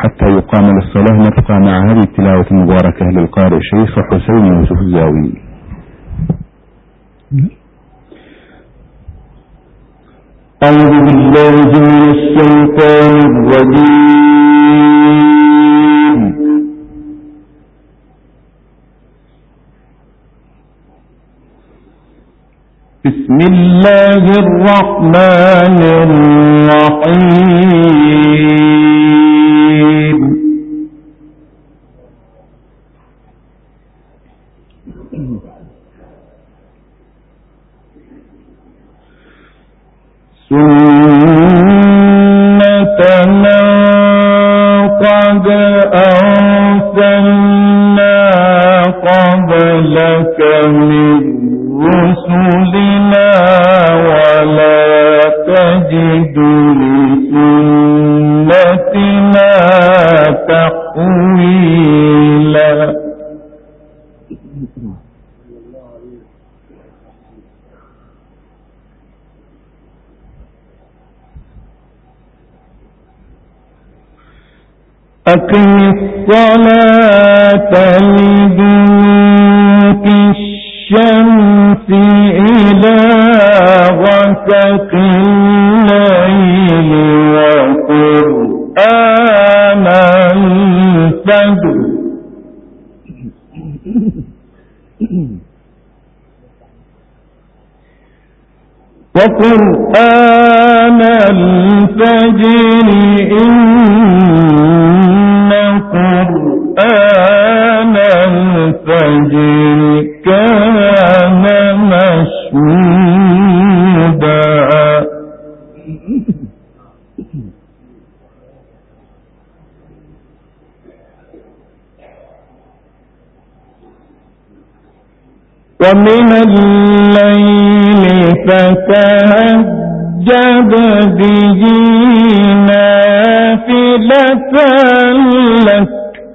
حتى يقام للصلاة. نبقى مع هذه التلاوة المباركة للقارئ الشيخ حسين يوسف الزاوي. أعوذ بالله من الشيطان الرجيم. بسم الله الرحمن الرحيم. سنة من قد أرسلنا قبلك من رسلنا ولا تجد لسنتنا تحويلا. أقم الصلاة لدلوك الشمس إلى غسق الليل وقرآن الفجر إن قرآن الفجر كان مشهودا. ومن الليل فتهجد به نافلة لك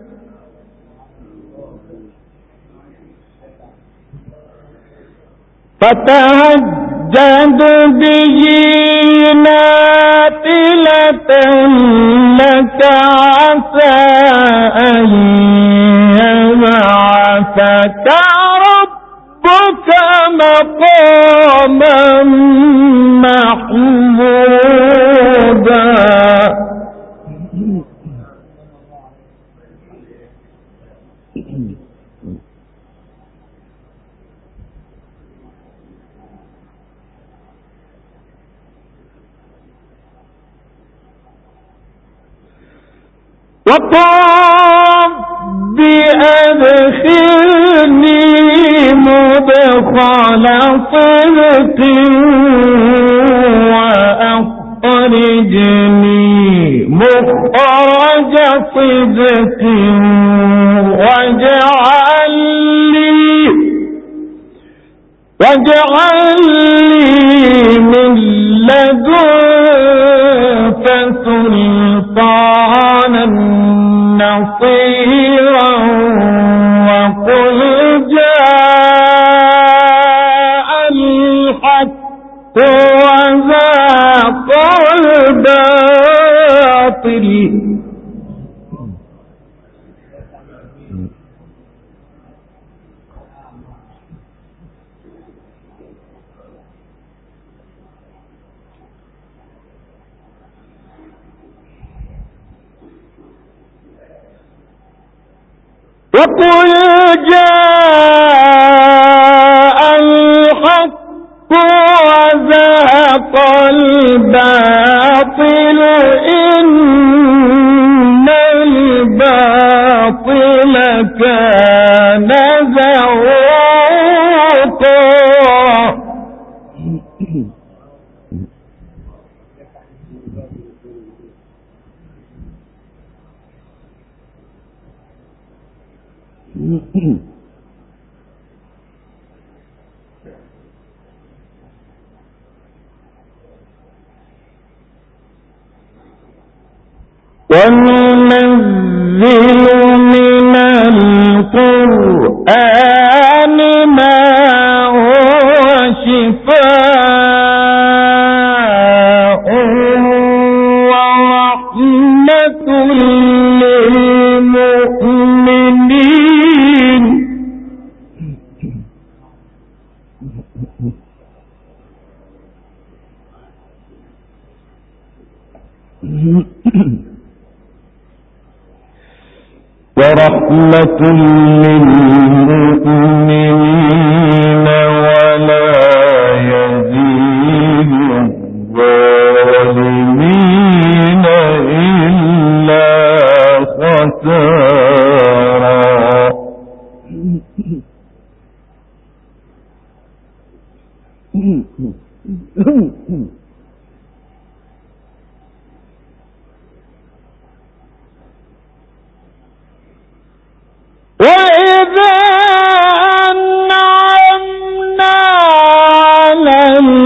عسى أن يبعثك ربك مقاما محمودا. وقل أدخلني مدخل صدق وأخرجني مخرج صدق واجعل لي من لدنك سلطانا نصيرا. وقل جاء الحق وزهق الباطل وقل جاء الحق وزهق الباطل إن الباطل كان زهوقا. وننزل من القرآن ما هو شفاء ورحمة ورحمة للمؤمنين ولا يزيد الظالمين إلا خسارا. وإذا أنعمنا على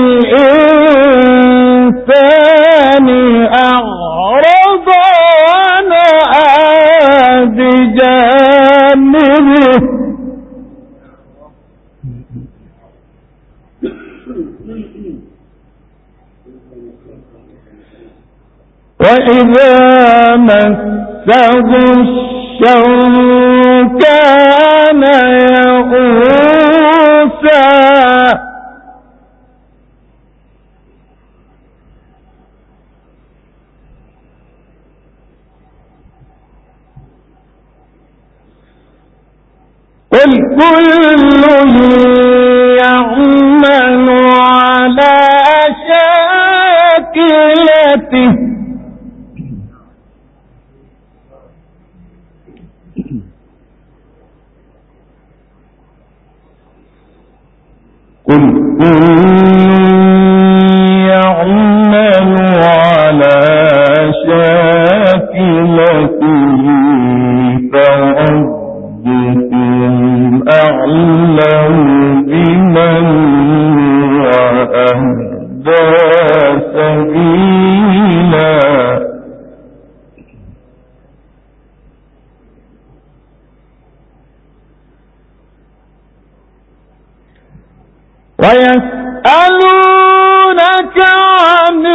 الإنسان أعرض ونأى بجانبه وإذا مسه الشر كان يئوسا قل كل يعمل على شاكلته قل يعمل على شاكلته فربكم أعلم بمن وأهدى سبيلا. ويسألونك عن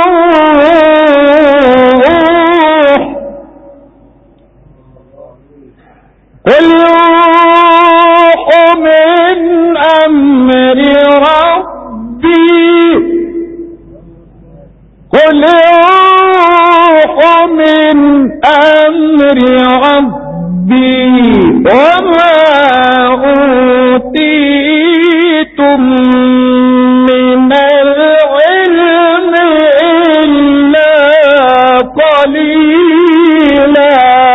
الروح قل الروح من أمر ربي قل الروح من أمر ربي وما أوتيتم من العلم إلا قليلا.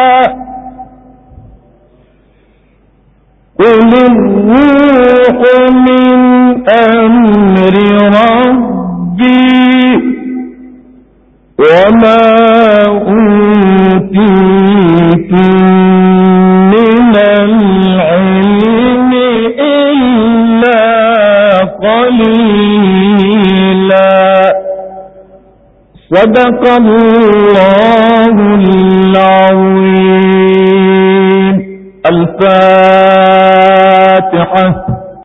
قل الروح من أمر ربي وما أوتيتم من العلم إلا قليلا. صدق الله العظيم. الفاتحة.